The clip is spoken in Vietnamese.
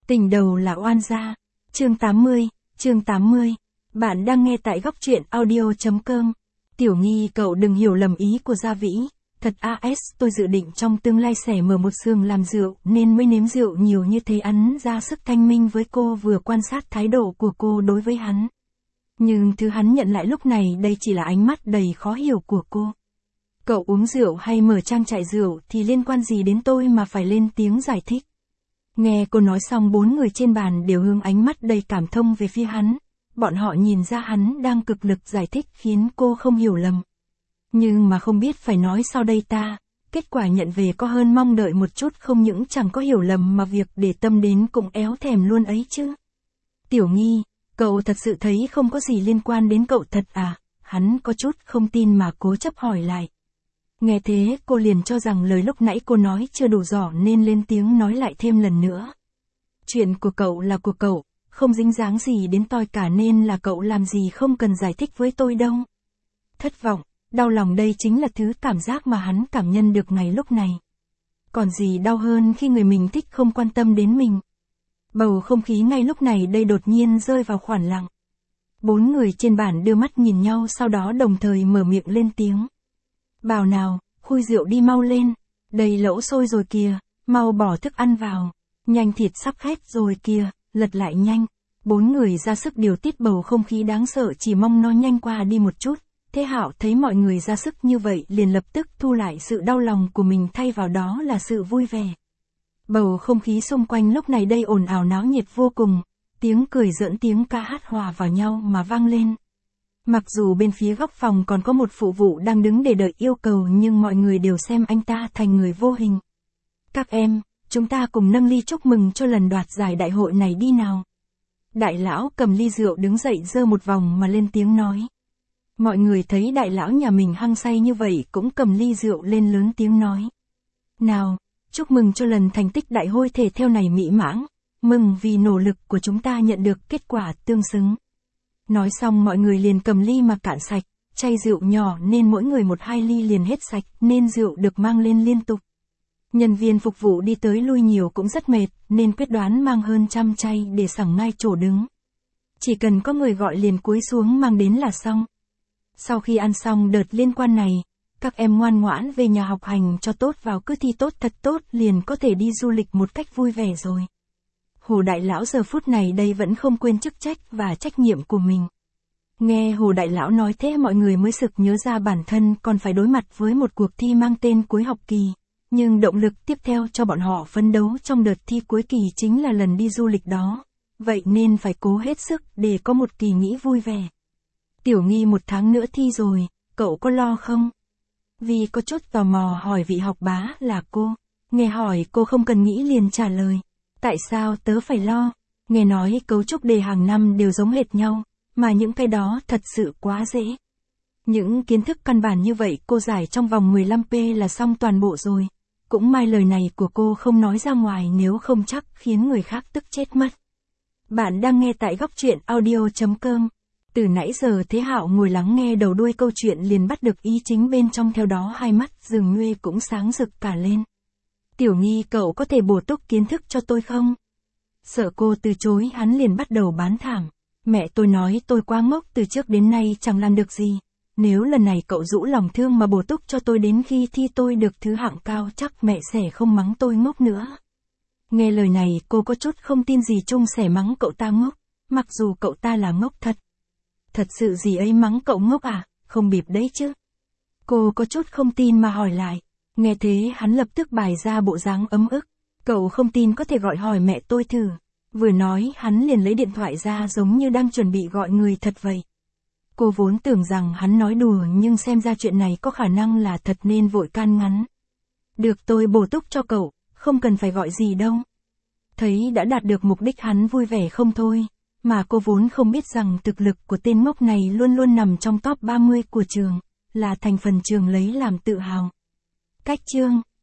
Tình đầu là oan gia. Chương 80. Bạn đang nghe tại góc truyện audio.com. Tiểu Nghi, cậu đừng hiểu lầm ý của Gia Vĩ. Thật tôi dự định trong tương lai sẽ mở một xưởng làm rượu nên mới nếm rượu nhiều như thế. Hắn ra sức thanh minh với cô, vừa quan sát thái độ của cô đối với hắn. Nhưng thứ hắn nhận lại lúc này đây chỉ là ánh mắt đầy khó hiểu của cô. Cậu uống rượu hay mở trang trại rượu thì liên quan gì đến tôi mà phải lên tiếng giải thích. Nghe cô nói xong, bốn người trên bàn đều hướng ánh mắt đầy cảm thông về phía hắn. Bọn họ nhìn ra hắn đang cực lực giải thích khiến cô không hiểu lầm. Nhưng mà không biết phải nói sao đây ta. Kết quả nhận về có hơn mong đợi một chút, không những chẳng có hiểu lầm mà việc để tâm đến cũng éo thèm luôn ấy chứ. Tiểu Nghi, cậu thật sự thấy không có gì liên quan đến cậu thật à? Hắn có chút không tin mà cố chấp hỏi lại. Nghe thế cô liền cho rằng lời lúc nãy cô nói chưa đủ rõ nên lên tiếng nói lại thêm lần nữa. Chuyện của cậu là của cậu, không dính dáng gì đến tôi cả nên là cậu làm gì không cần giải thích với tôi đâu. Thất vọng, đau lòng, đây chính là thứ cảm giác mà hắn cảm nhận được ngay lúc này. Còn gì đau hơn khi người mình thích không quan tâm đến mình. Bầu không khí ngay lúc này đây đột nhiên rơi vào khoảng lặng. Bốn người trên bàn đưa mắt nhìn nhau, sau đó đồng thời mở miệng lên tiếng. Bảo nào, khui rượu đi mau lên, đầy lẩu sôi rồi kìa, mau bỏ thức ăn vào, nhanh, thịt sắp khét rồi kìa, lật lại nhanh. Bốn người ra sức điều tiết bầu không khí đáng sợ, chỉ mong nó nhanh qua đi một chút. Thế Hạo thấy mọi người ra sức như vậy liền lập tức thu lại sự đau lòng của mình, thay vào đó là sự vui vẻ. Bầu không khí xung quanh lúc này đây ồn ào náo nhiệt vô cùng, tiếng cười giỡn, tiếng ca hát hòa vào nhau mà vang lên. Mặc dù bên phía góc phòng còn có một phụ vụ đang đứng để đợi yêu cầu, nhưng mọi người đều xem anh ta thành người vô hình. Các em, chúng ta cùng nâng ly chúc mừng cho lần đoạt giải đại hội này đi nào. Đại lão cầm ly rượu đứng dậy giơ một vòng mà lên tiếng nói. Mọi người thấy đại lão nhà mình hăng say như vậy cũng cầm ly rượu lên lớn tiếng nói. Nào, chúc mừng cho lần thành tích đại hội thể thao này mỹ mãn, mừng vì nỗ lực của chúng ta nhận được kết quả tương xứng. Nói xong mọi người liền cầm ly mà cạn sạch, chai rượu nhỏ nên mỗi người 1-2 ly liền hết sạch nên rượu được mang lên liên tục. Nhân viên phục vụ đi tới lui nhiều cũng rất mệt nên quyết đoán mang hơn 100 chai để sẵn ngay chỗ đứng. Chỉ cần có người gọi liền cúi xuống mang đến là xong. Sau khi ăn xong đợt liên quan này, các em ngoan ngoãn về nhà học hành cho tốt vào, cứ thi tốt thật tốt liền có thể đi du lịch một cách vui vẻ rồi. Hồ đại lão giờ phút này đây vẫn không quên chức trách và trách nhiệm của mình. Nghe Hồ đại lão nói thế mọi người mới sực nhớ ra bản thân còn phải đối mặt với một cuộc thi mang tên cuối học kỳ. Nhưng động lực tiếp theo cho bọn họ phấn đấu trong đợt thi cuối kỳ chính là lần đi du lịch đó. Vậy nên phải cố hết sức để có một kỳ nghỉ vui vẻ. Tiểu Nghi, 1 tháng nữa thi rồi, cậu có lo không? Vì có chút tò mò hỏi vị học bá là cô. Nghe hỏi cô không cần nghĩ liền trả lời. Tại sao tớ phải lo? Nghe nói cấu trúc đề hàng năm đều giống hệt nhau, mà những cái đó thật sự quá dễ. Những kiến thức căn bản như vậy cô giải trong vòng 15p là xong toàn bộ rồi. Cũng may lời này của cô không nói ra ngoài, nếu không chắc khiến người khác tức chết mất. Bạn đang nghe tại góc truyện audio.com. Từ nãy giờ Thế Hạo ngồi lắng nghe đầu đuôi câu chuyện liền bắt được ý chính bên trong, theo đó hai mắt dường như cũng sáng rực cả lên. Tiểu Nghi, cậu có thể bổ túc kiến thức cho tôi không? Sợ cô từ chối hắn liền bắt đầu bán thảm. Mẹ tôi nói tôi quá ngốc, từ trước đến nay chẳng làm được gì. Nếu lần này cậu rũ lòng thương mà bổ túc cho tôi đến khi thi tôi được thứ hạng cao chắc mẹ sẽ không mắng tôi ngốc nữa. Nghe lời này cô có chút không tin gì Trung sẽ mắng cậu ta ngốc, mặc dù cậu ta là ngốc thật. Thật sự gì ấy mắng cậu ngốc à, không bịp đấy chứ. Cô có chút không tin mà hỏi lại. Nghe thế hắn lập tức bày ra bộ dáng ấm ức. Cậu không tin có thể gọi hỏi mẹ tôi thử. Vừa nói hắn liền lấy điện thoại ra giống như đang chuẩn bị gọi người thật vậy. Cô vốn tưởng rằng hắn nói đùa nhưng xem ra chuyện này có khả năng là thật nên vội can ngắn. Được, tôi bổ túc cho cậu, không cần phải gọi gì đâu. Thấy đã đạt được mục đích hắn vui vẻ không thôi. Mà cô vốn không biết rằng thực lực của tên ngốc này luôn luôn nằm trong top 30 của trường, là thành phần trường lấy làm tự hào. Cách chương